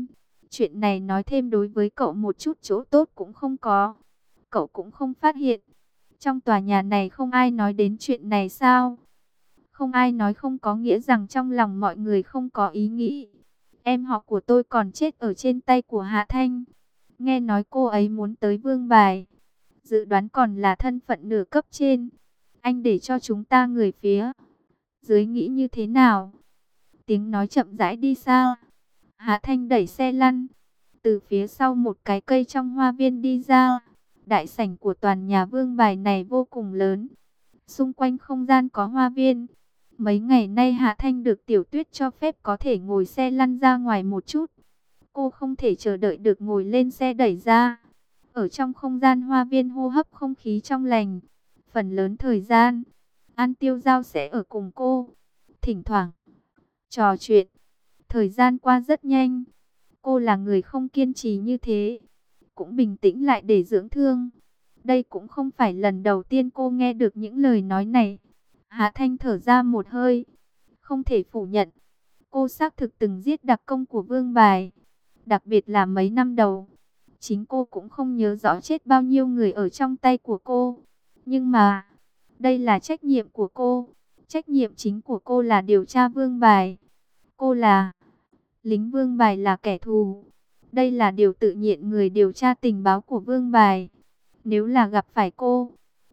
Chuyện này nói thêm đối với cậu một chút chỗ tốt cũng không có. Cậu cũng không phát hiện. Trong tòa nhà này không ai nói đến chuyện này sao? Không ai nói không có nghĩa rằng trong lòng mọi người không có ý nghĩ. Em họ của tôi còn chết ở trên tay của Hạ Thanh. Nghe nói cô ấy muốn tới Vương Bài. Dự đoán còn là thân phận nửa cấp trên. Anh để cho chúng ta người phía dưới nghĩ như thế nào? Tiếng nói chậm rãi đi xa. Hạ Thanh đẩy xe lăn. Từ phía sau một cái cây trong hoa viên đi ra. Đại sảnh của toàn nhà Vương Bài này vô cùng lớn. Xung quanh không gian có hoa viên. Mấy ngày nay Hạ Thanh được Tiểu Tuyết cho phép có thể ngồi xe lăn ra ngoài một chút. Cô không thể chờ đợi được ngồi lên xe đẩy ra. Ở trong không gian hoa viên hô hấp không khí trong lành. Phần lớn thời gian, An Tiêu Giao sẽ ở cùng cô. Thỉnh thoảng, trò chuyện. Thời gian qua rất nhanh. Cô là người không kiên trì như thế. Cũng bình tĩnh lại để dưỡng thương. Đây cũng không phải lần đầu tiên cô nghe được những lời nói này. Hạ Thanh thở ra một hơi. Không thể phủ nhận. Cô xác thực từng giết đặc công của Vương Bài. Đặc biệt là mấy năm đầu. Chính cô cũng không nhớ rõ chết bao nhiêu người ở trong tay của cô. Nhưng mà, đây là trách nhiệm của cô. Trách nhiệm chính của cô là điều tra Vương Bài. Cô là lính Vương Bài là kẻ thù. Đây là điều tự nhiên người điều tra tình báo của Vương Bài. Nếu là gặp phải cô,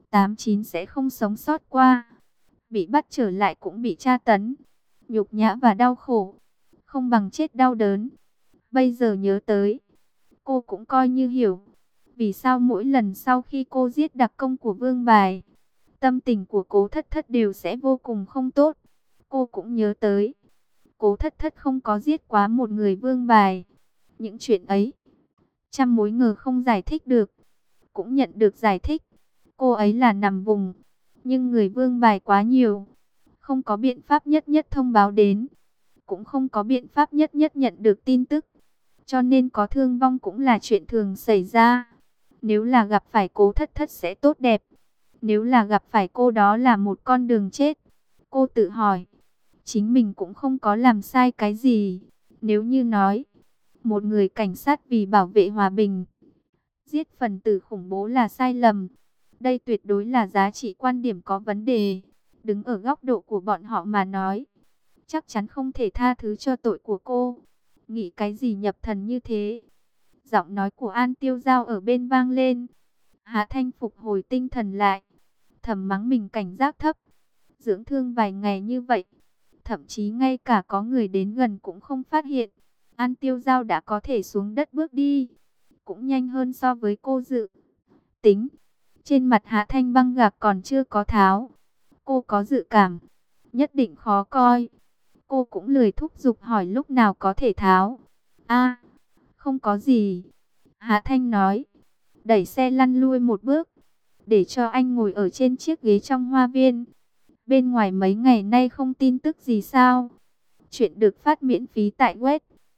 89 sẽ không sống sót qua. Bị bắt trở lại cũng bị tra tấn, nhục nhã và đau khổ. Không bằng chết đau đớn. Bây giờ nhớ tới, cô cũng coi như hiểu. Vì sao mỗi lần sau khi cô giết đặc công của Vương Bài, tâm tình của Cố Thất Thất đều sẽ vô cùng không tốt. Cô cũng nhớ tới, Cố Thất Thất không có giết quá một người Vương Bài. Những chuyện ấy, trăm mối ngờ không giải thích được. Cũng nhận được giải thích, cô ấy là nằm vùng. Nhưng người Vương Bài quá nhiều, không có biện pháp nhất nhất thông báo đến. Cũng không có biện pháp nhất nhất nhận được tin tức. Cho nên có thương vong cũng là chuyện thường xảy ra. Nếu là gặp phải Cố Thất Thất sẽ tốt đẹp. Nếu là gặp phải cô đó là một con đường chết. Cô tự hỏi, chính mình cũng không có làm sai cái gì. Nếu như nói, một người cảnh sát vì bảo vệ hòa bình, giết phần tử khủng bố là sai lầm. Đây tuyệt đối là giá trị quan điểm có vấn đề. Đứng ở góc độ của bọn họ mà nói, chắc chắn không thể tha thứ cho tội của cô. Nghĩ cái gì nhập thần như thế? Giọng nói của An Tiêu Giao ở bên vang lên. Hạ Thanh phục hồi tinh thần lại. Thầm mắng mình cảnh giác thấp. Dưỡng thương vài ngày như vậy. Thậm chí ngay cả có người đến gần cũng không phát hiện. An Tiêu Giao đã có thể xuống đất bước đi. Cũng nhanh hơn so với cô dự tính. Trên mặt Hạ Thanh băng gạc còn chưa có tháo. Cô có dự cảm, nhất định khó coi. Cô cũng lười thúc giục hỏi lúc nào có thể tháo. A, không có gì. Hạ Thanh nói, đẩy xe lăn lui một bước, để cho anh ngồi ở trên chiếc ghế trong hoa viên. Bên ngoài mấy ngày nay không tin tức gì sao? Chuyện được phát miễn phí tại web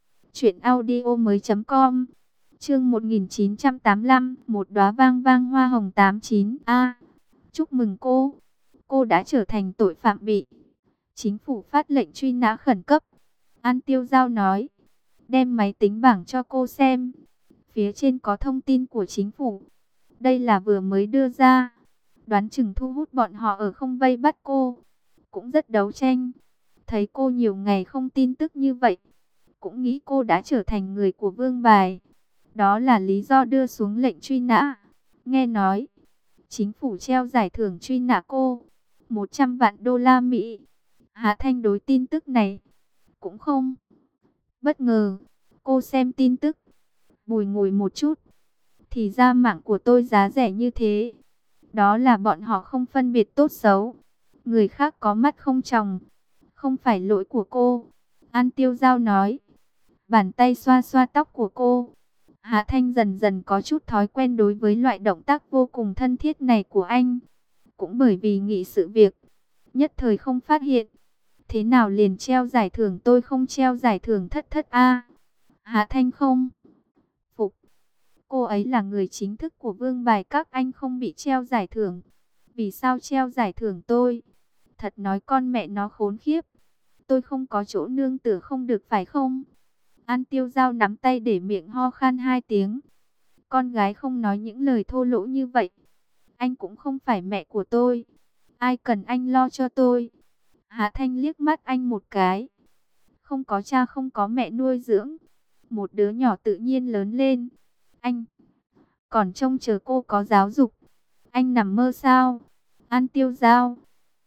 truyệnaudiomoi.com. Chương 1985, một đóa vang vang hoa hồng 89A. Chúc mừng cô. Cô đã trở thành tội phạm bị chính phủ phát lệnh truy nã khẩn cấp. An Tiêu Giao nói, đem máy tính bảng cho cô xem. Phía trên có thông tin của chính phủ. Đây là vừa mới đưa ra. Đoán chừng thu hút bọn họ ở không vây bắt cô. Cũng rất đấu tranh. Thấy cô nhiều ngày không tin tức như vậy, cũng nghĩ cô đã trở thành người của Vương Bài. Đó là lý do đưa xuống lệnh truy nã. Nghe nói, chính phủ treo giải thưởng truy nã cô 100 vạn đô la Mỹ. Hạ Thanh đối tin tức này cũng không bất ngờ. Cô xem tin tức, bùi ngùi một chút. Thì ra mạng của tôi giá rẻ như thế. Đó là bọn họ không phân biệt tốt xấu. Người khác có mắt không tròng. Không phải lỗi của cô. An Tiêu Giao nói. Bàn tay xoa xoa tóc của cô. Hạ Thanh dần dần có chút thói quen đối với loại động tác vô cùng thân thiết này của anh. Cũng bởi vì nghĩ sự việc, nhất thời không phát hiện. Thế nào liền treo giải thưởng tôi không treo giải thưởng Thất Thất a? Hạ Thanh không phục. Cô ấy là người chính thức của Vương Bài, các anh không bị treo giải thưởng. Vì sao treo giải thưởng tôi? Thật nói con mẹ nó khốn khiếp. Tôi không có chỗ nương tựa không được phải không? An Tiêu Giao nắm tay để miệng ho khan 2 tiếng. Con gái không nói những lời thô lỗ như vậy. Anh cũng không phải mẹ của tôi. Ai cần anh lo cho tôi. Hạ Thanh liếc mắt anh một cái. Không có cha không có mẹ nuôi dưỡng. Một đứa nhỏ tự nhiên lớn lên. Anh còn trông chờ cô có giáo dục. Anh nằm mơ sao? An Tiêu Giao.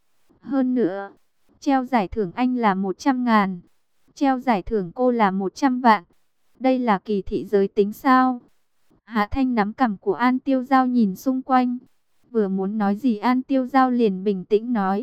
Hơn nữa, treo giải thưởng anh là 100.000. Treo giải thưởng cô là 100 vạn. Đây là kỳ thị giới tính sao? Hạ Thanh nắm cằm của An Tiêu Giao nhìn xung quanh. Vừa muốn nói gì An Tiêu Giao liền bình tĩnh nói.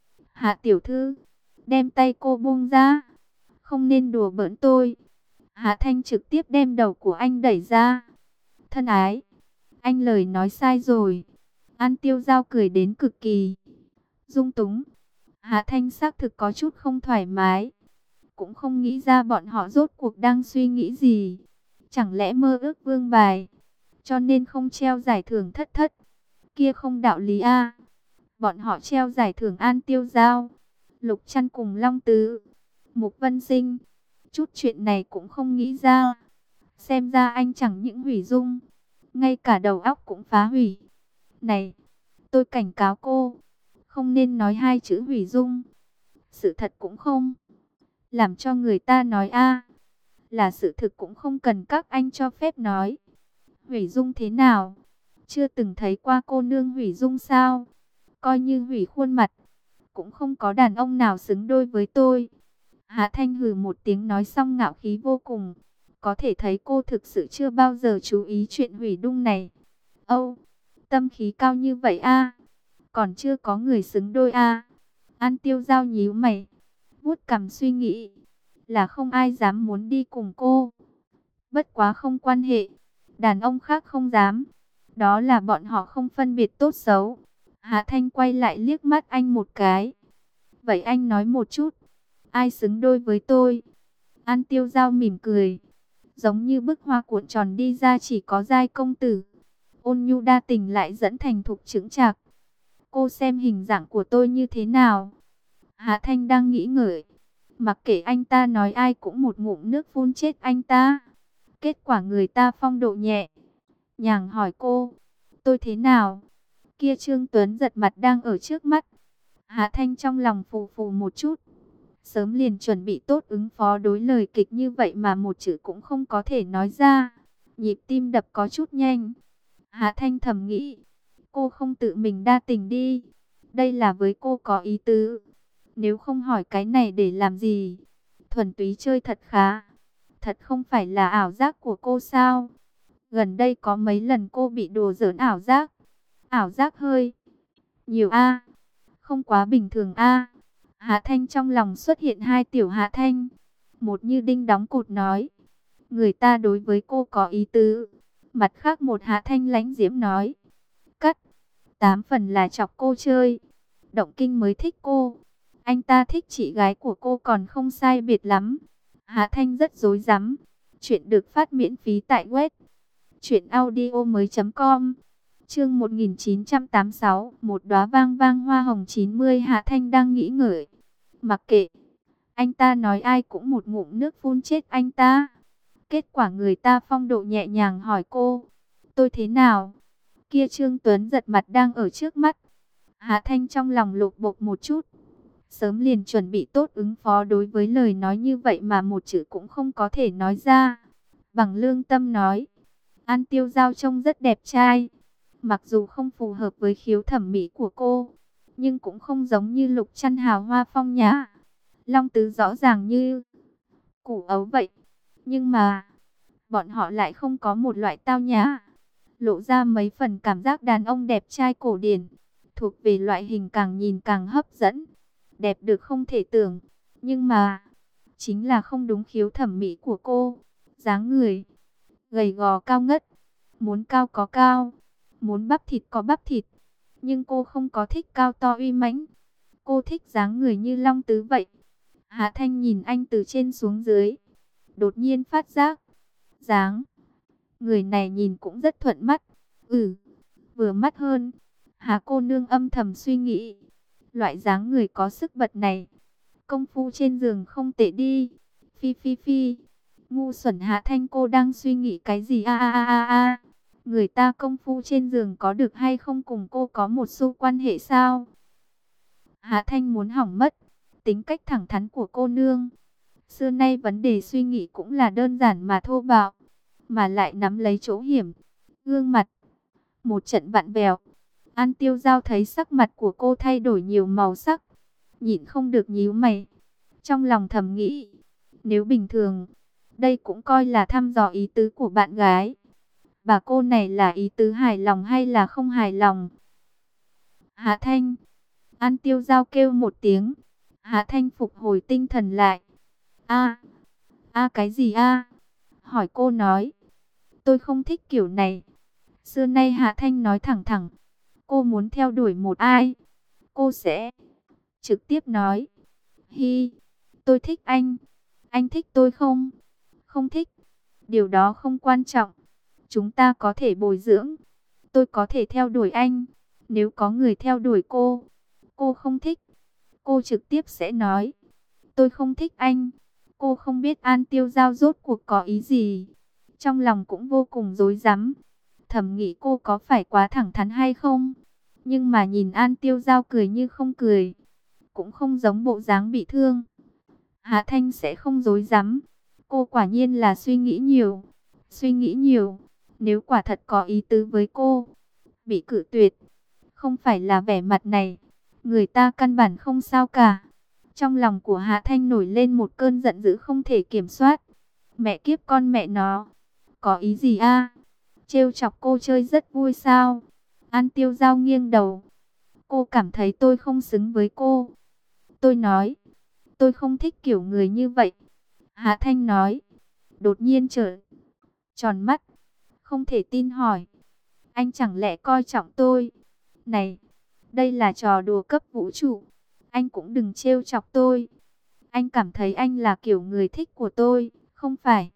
Hạ tiểu thư, đem tay cô buông ra. Không nên đùa bỡn tôi. Hạ Thanh trực tiếp đem đầu của anh đẩy ra. Thân ái, anh lời nói sai rồi. An Tiêu Giao cười đến cực kỳ dung túng. Hạ Thanh xác thực có chút không thoải mái. Cũng không nghĩ ra bọn họ rốt cuộc đang suy nghĩ gì. Chẳng lẽ mơ ước vương bài, cho nên không treo giải thưởng thất thất. Kia không đạo lý a. Bọn họ treo giải thưởng An Tiêu Giao, Lục Trăn cùng Long Tứ, Mục Vân Sinh. Chút chuyện này cũng không nghĩ ra. Xem ra anh chẳng những hủy dung, ngay cả đầu óc cũng phá hủy. Này, tôi cảnh cáo cô, không nên nói 2 chữ hủy dung. Sự thật cũng không làm cho người ta nói a. Là sự thực cũng không cần các anh cho phép nói. Hủy dung thế nào? Chưa từng thấy qua cô nương hủy dung sao? Coi như hủy khuôn mặt, cũng không có đàn ông nào xứng đôi với tôi. Hạ Thanh hừ một tiếng nói xong ngạo khí vô cùng. Có thể thấy cô thực sự chưa bao giờ chú ý chuyện hủy dung này. Âu, tâm khí cao như vậy a. Còn chưa có người xứng đôi a. An Tiêu Giao nhíu mày, vuốt cằm suy nghĩ. Là không ai dám muốn đi cùng cô. Bất quá không quan hệ. Đàn ông khác không dám. Đó là bọn họ không phân biệt tốt xấu. Hạ Thanh quay lại liếc mắt anh một cái. Vậy anh nói một chút. Ai xứng đôi với tôi? An Tiêu Giao mỉm cười. Giống như bức hoa cuộn tròn đi ra chỉ có giai công tử. Ôn nhu đa tình lại dẫn thành thục chững chạc. Cô xem hình dạng của tôi như thế nào? Hạ Thanh đang nghĩ ngợi. Mặc kệ anh ta nói ai cũng một ngụm nước phun chết anh ta. Kết quả người ta phong độ nhẹ nhàng hỏi cô, tôi thế nào? Kia Trương Tuấn giật mặt đang ở trước mắt. Hạ Thanh trong lòng phù phù một chút. Sớm liền chuẩn bị tốt ứng phó đối lời kịch như vậy mà một chữ cũng không có thể nói ra. Nhịp tim đập có chút nhanh. Hạ Thanh thầm nghĩ, cô không tự mình đa tình đi. Đây là với cô có ý tứ. Nếu không hỏi cái này để làm gì? Thuần túy chơi thật khá. Thật không phải là ảo giác của cô sao? Gần đây có mấy lần cô bị đùa giỡn ảo giác. Ảo giác hơi nhiều a. Không quá bình thường a. Hạ Thanh trong lòng xuất hiện 2 tiểu Hạ Thanh. Một như đinh đóng cột nói, người ta đối với cô có ý tứ. Mặt khác một Hạ Thanh lánh diễm nói, cắt, 8 phần là chọc cô chơi. Động Kinh mới thích cô. Anh ta thích chị gái của cô còn không sai biệt lắm. Hạ Thanh rất rối rắm. Chuyện được phát miễn phí tại web truyệnaudiomoi.com. Chương 1986, một đóa vang vang hoa hồng 90. Hạ Thanh đang nghĩ ngợi. Mặc kệ, anh ta nói ai cũng một ngụm nước phun chết anh ta. Kết quả người ta phong độ nhẹ nhàng hỏi cô, tôi thế nào? Kia Trương Tuấn giật mặt đang ở trước mắt. Hạ Thanh trong lòng lột bột một chút. Sớm liền chuẩn bị tốt ứng phó đối với lời nói như vậy mà một chữ cũng không có thể nói ra. Bằng lương tâm nói, An Tiêu Giao trông rất đẹp trai. Mặc dù không phù hợp với khiếu thẩm mỹ của cô, nhưng cũng không giống như Lục Trăn hào hoa phong nhã. Long Tứ rõ ràng như củ ấu vậy. Nhưng mà, bọn họ lại không có một loại tao nhã. Lộ ra mấy phần cảm giác đàn ông đẹp trai cổ điển. Thuộc về loại hình càng nhìn càng hấp dẫn. Đẹp được không thể tưởng. Nhưng mà, chính là không đúng khiếu thẩm mỹ của cô. Dáng người gầy gò cao ngất. Muốn cao có cao, muốn bắp thịt có bắp thịt. Nhưng cô không có thích cao to uy mãnh. Cô thích dáng người như Long Tứ vậy. Hạ Thanh nhìn anh từ trên xuống dưới. Đột nhiên phát giác, dáng người này nhìn cũng rất thuận mắt. Vừa mắt hơn. Hạ cô nương âm thầm suy nghĩ. Loại dáng người có sức bật này, công phu trên giường không tệ đi. Phi phi phi. Ngu xuẩn Hạ Thanh, cô đang suy nghĩ cái gì a? Người ta công phu trên giường có được hay không cùng cô có một xu quan hệ sao? Hạ Thanh muốn hỏng mất tính cách thẳng thắn của cô nương. Xưa nay vấn đề suy nghĩ cũng là đơn giản mà thô bạo, mà lại nắm lấy chỗ hiểm. Gương mặt một trận vặn vẹo. An Tiêu Giao thấy sắc mặt của cô thay đổi nhiều màu sắc, nhịn không được nhíu mày. Trong lòng thầm nghĩ, nếu bình thường, đây cũng coi là thăm dò ý tứ của bạn gái. Bà cô này là ý tứ hài lòng hay là không hài lòng? Hạ Thanh. An Tiêu Giao kêu một tiếng. Hạ Thanh phục hồi tinh thần lại. Cái gì a? Hỏi cô nói. Tôi không thích kiểu này. Xưa nay Hạ Thanh nói thẳng thẳng. Cô muốn theo đuổi một ai, cô sẽ trực tiếp nói. Hi, tôi thích anh. Anh thích tôi không? Không thích. Điều đó không quan trọng. Chúng ta có thể bồi dưỡng. Tôi có thể theo đuổi anh. Nếu có người theo đuổi cô không thích, cô trực tiếp sẽ nói. Tôi không thích anh. Cô không biết An Tiêu Giao rốt cuộc có ý gì. Trong lòng cũng vô cùng rối rắm. Thầm nghĩ cô có phải quá thẳng thắn hay không? Nhưng mà nhìn An Tiêu Giao cười như không cười, cũng không giống bộ dáng bị thương. Hạ Thanh sẽ không rối rắm. Cô quả nhiên là suy nghĩ nhiều. Suy nghĩ nhiều. Nếu quả thật có ý tứ với cô, bị cự tuyệt, không phải là vẻ mặt này, người ta căn bản không sao cả. Trong lòng của Hạ Thanh nổi lên một cơn giận dữ không thể kiểm soát. Mẹ kiếp con mẹ nó, có ý gì a? Trêu chọc cô chơi rất vui sao? An Tiêu Giao nghiêng đầu. Cô cảm thấy tôi không xứng với cô. Tôi nói, tôi không thích kiểu người như vậy. Hạ Thanh nói, đột nhiên trợn tròn mắt, không thể tin hỏi. Anh chẳng lẽ coi trọng tôi? Này, đây là trò đùa cấp vũ trụ. Anh cũng đừng trêu chọc tôi. Anh cảm thấy anh là kiểu người thích của tôi, không phải?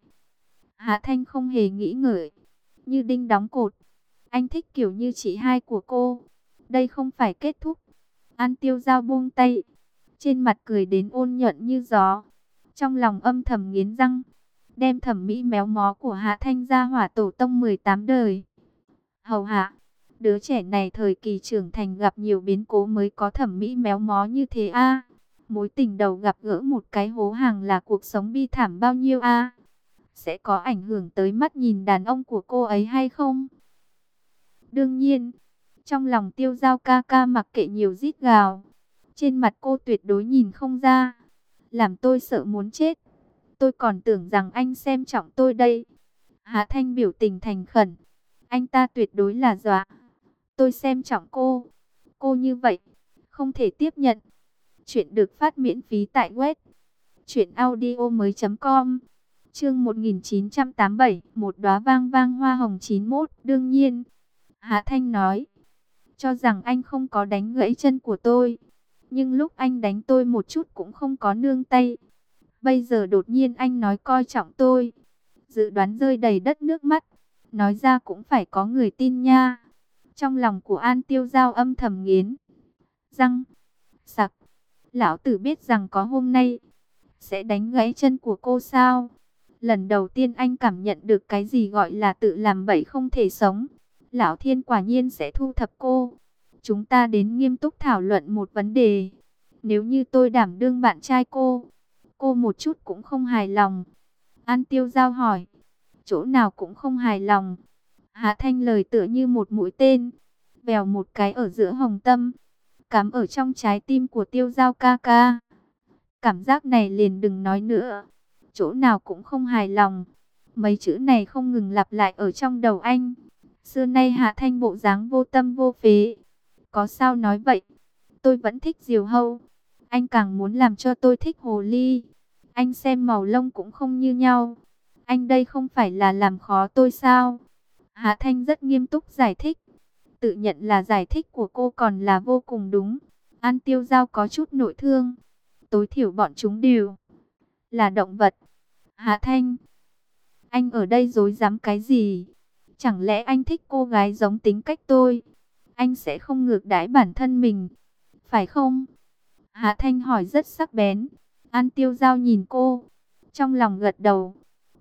Hạ Thanh không hề nghĩ ngợi, như đinh đóng cột. Anh thích kiểu như chị hai của cô. Đây không phải kết thúc. An Tiêu Giao buông tay, trên mặt cười đến ôn nhuận như gió. Trong lòng âm thầm nghiến răng, đem thẩm mỹ méo mó của Hạ Thanh ra hỏa tổ tông 18 đời. Hầu hạ, đứa trẻ này thời kỳ trưởng thành gặp nhiều biến cố mới có thẩm mỹ méo mó như thế a. Mối tình đầu gặp gỡ một cái hố hàng là cuộc sống bi thảm bao nhiêu a. Sẽ có ảnh hưởng tới mắt nhìn đàn ông của cô ấy hay không? Đương nhiên, trong lòng Tiêu Giao ca ca mặc kệ nhiều rít gào. Trên mặt cô tuyệt đối nhìn không ra. Làm tôi sợ muốn chết. Tôi còn tưởng rằng anh xem trọng tôi đây. Hạ Thanh biểu tình thành khẩn. Anh ta tuyệt đối là dọa. Tôi xem trọng cô. Cô như vậy, không thể tiếp nhận. Chuyện được phát miễn phí tại web truyệnaudiomoi.com. Chương 1987, một đóa vang vang hoa hồng 91. Đương nhiên, Hạ Thanh nói, cho rằng anh không có đánh gãy chân của tôi, nhưng lúc anh đánh tôi một chút cũng không có nương tay. Bây giờ đột nhiên anh nói coi trọng tôi, dự đoán rơi đầy đất nước mắt. Nói ra cũng phải có người tin nha. Trong lòng của An Tiêu Giao âm thầm nghiến răng, sặc. Lão tử biết rằng có hôm nay sẽ đánh gãy chân của cô sao? Lần đầu tiên anh cảm nhận được cái gì gọi là tự làm bậy không thể sống. Lão Thiên quả nhiên sẽ thu thập cô. Chúng ta đến nghiêm túc thảo luận một vấn đề. Nếu như tôi đảm đương bạn trai cô một chút cũng không hài lòng. An Tiêu Giao hỏi. Chỗ nào cũng không hài lòng. Hạ Thanh lời tựa như một mũi tên, vèo một cái ở giữa hồng tâm, cắm ở trong trái tim của Tiêu Giao ca ca. Cảm giác này liền đừng nói nữa. Chỗ nào cũng không hài lòng. Mấy chữ này không ngừng lặp lại ở trong đầu anh. Xưa nay Hạ Thanh bộ dáng vô tâm vô phế. Có sao nói vậy? Tôi vẫn thích diều hâu. Anh càng muốn làm cho tôi thích hồ ly. Anh xem màu lông cũng không như nhau. Anh đây không phải là làm khó tôi sao? Hạ Thanh rất nghiêm túc giải thích. Tự nhận là giải thích của cô còn là vô cùng đúng. An Tiêu Giao có chút nội thương. Tối thiểu bọn chúng đều là động vật. Hạ Thanh, anh ở đây dối dám cái gì? Chẳng lẽ anh thích cô gái giống tính cách tôi? Anh sẽ không ngược đãi bản thân mình, phải không? Hạ Thanh hỏi rất sắc bén. An Tiêu Giao nhìn cô, trong lòng gật đầu.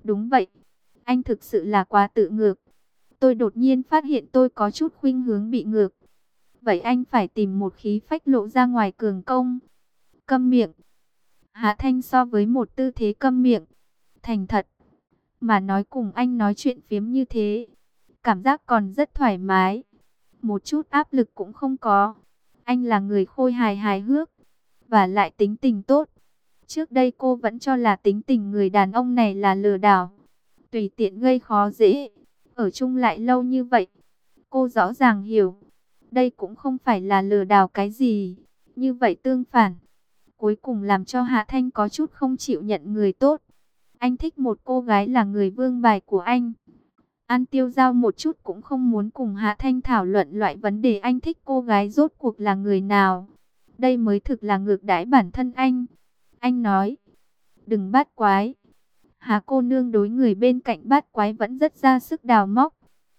Đúng vậy, anh thực sự là quá tự ngược. Tôi đột nhiên phát hiện tôi có chút khuynh hướng bị ngược. Vậy anh phải tìm một khí phách lộ ra ngoài cường công. Câm miệng. Hạ Thanh so với một tư thế câm miệng, thành thật, mà nói cùng anh nói chuyện phiếm như thế. Cảm giác còn rất thoải mái. Một chút áp lực cũng không có. Anh là người khôi hài hài hước, và lại tính tình tốt. Trước đây cô vẫn cho là tính tình người đàn ông này là lừa đảo, tùy tiện gây khó dễ. Ở chung lại lâu như vậy, cô rõ ràng hiểu, đây cũng không phải là lừa đảo cái gì. Như vậy tương phản, cuối cùng làm cho Hạ Thanh có chút không chịu nhận người tốt. Anh thích một cô gái là người vương bài của anh. An Tiêu Giao một chút cũng không muốn cùng Hạ Thanh thảo luận loại vấn đề anh thích cô gái rốt cuộc là người nào. Đây mới thực là ngược đãi bản thân anh. Anh nói, đừng bắt quái. Hà cô nương đối người bên cạnh bắt quái vẫn rất ra sức đào móc.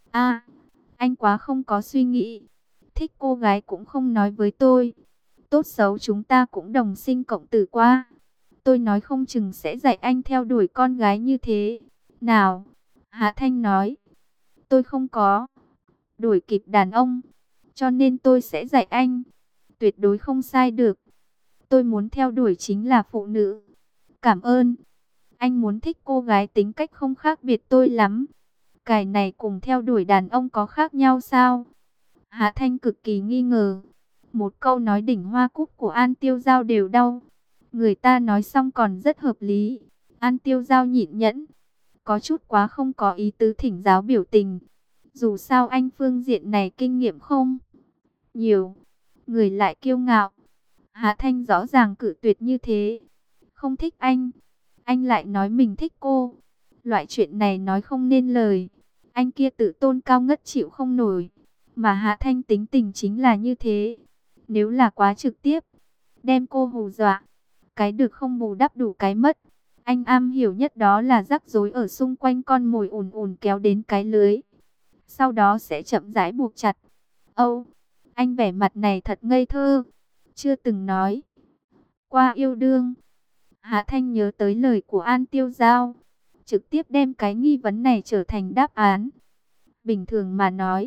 Anh quá không có suy nghĩ. Thích cô gái cũng không nói với tôi. Tốt xấu chúng ta cũng đồng sinh cộng tử qua. Tôi nói không chừng sẽ dạy anh theo đuổi con gái như thế. Nào, Hạ Thanh nói, tôi không có đuổi kịp đàn ông, cho nên tôi sẽ dạy anh. Tuyệt đối không sai được. Tôi muốn theo đuổi chính là phụ nữ. Cảm ơn. Anh muốn thích cô gái tính cách không khác biệt tôi lắm. Cái này cùng theo đuổi đàn ông có khác nhau sao? Hạ Thanh cực kỳ nghi ngờ. Một câu nói đỉnh hoa cúc của An Tiêu Giao đều đau. Người ta nói xong còn rất hợp lý. An Tiêu Giao nhịn nhẫn, có chút quá không có ý tứ thỉnh giáo biểu tình. Dù sao anh phương diện này kinh nghiệm không nhiều, người lại kiêu ngạo. Hạ Thanh rõ ràng cự tuyệt như thế. Không thích anh lại nói mình thích cô. Loại chuyện này nói không nên lời. Anh kia tự tôn cao ngất chịu không nổi. Mà Hạ Thanh tính tình chính là như thế. Nếu là quá trực tiếp, đem cô hù dọa, cái được không bù đắp đủ cái mất. Anh am hiểu nhất đó là rắc rối ở xung quanh con mồi ùn ùn kéo đến cái lưới. Sau đó sẽ chậm rãi buộc chặt. Âu, anh vẻ mặt này thật ngây thơ. Chưa từng nói qua yêu đương. Hạ Thanh nhớ tới lời của An Tiêu Giao, trực tiếp đem cái nghi vấn này trở thành đáp án. Bình thường mà nói,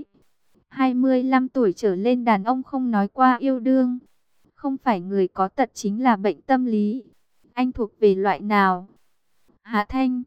25 tuổi trở lên đàn ông không nói qua yêu đương. Không phải người có tật chính là bệnh tâm lý. Anh thuộc về loại nào? Hạ Thanh.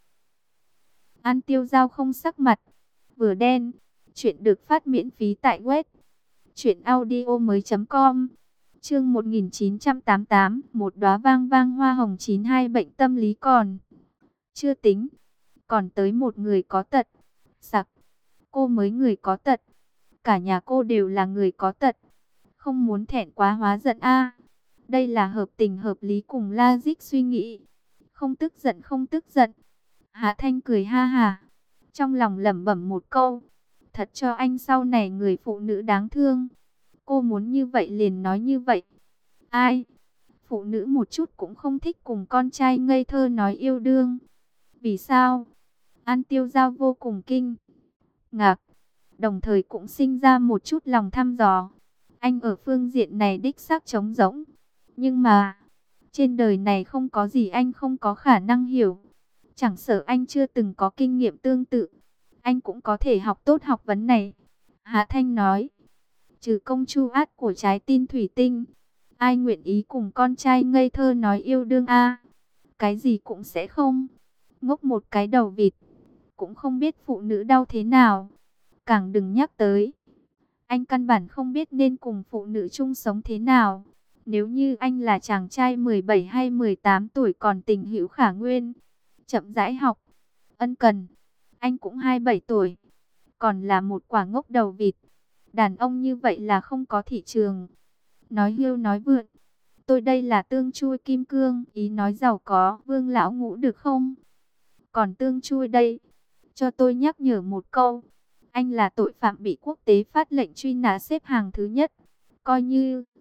An Tiêu Giao không sắc mặt, vừa đen. Chuyện được phát miễn phí tại web truyệnaudiomoi.com. Chương 1988, một đóa vang vang hoa hồng 92 bệnh tâm lý còn chưa tính, còn tới một người có tật. Sặc, cô mới người có tật. Cả nhà cô đều là người có tật. Không muốn thẹn quá hóa giận a. Đây là hợp tình hợp lý cùng logic suy nghĩ. Không tức giận không tức giận. Hạ Thanh cười ha ha, trong lòng lẩm bẩm một câu, thật cho anh sau này người phụ nữ đáng thương. Cô muốn như vậy liền nói như vậy. Ai? Phụ nữ một chút cũng không thích cùng con trai ngây thơ nói yêu đương. Vì sao? An Tiêu Giao vô cùng kinh ngạc, đồng thời cũng sinh ra một chút lòng thăm dò. Anh ở phương diện này đích xác trống rỗng. Nhưng mà, trên đời này không có gì anh không có khả năng hiểu. Chẳng sợ anh chưa từng có kinh nghiệm tương tự, anh cũng có thể học tốt học vấn này. Hạ Thanh nói, trừ công chu át của trái tim thủy tinh, ai nguyện ý cùng con trai ngây thơ nói yêu đương a? Cái gì cũng sẽ không. Ngốc một cái đầu vịt, cũng không biết phụ nữ đau thế nào. Càng đừng nhắc tới, anh căn bản không biết nên cùng phụ nữ chung sống thế nào. Nếu như anh là chàng trai 17 hay 18 tuổi còn tình hữu khả nguyên, chậm rãi học, ân cần, anh cũng 27 tuổi, còn là một quả ngốc đầu vịt. Đàn ông như vậy là không có thị trường. Nói hưu nói vượn, tôi đây là tương chui kim cương, ý nói giàu có, Vương lão ngũ được không? Còn tương chui đây, cho tôi nhắc nhở một câu, anh là tội phạm bị quốc tế phát lệnh truy nã xếp hàng thứ nhất. Coi như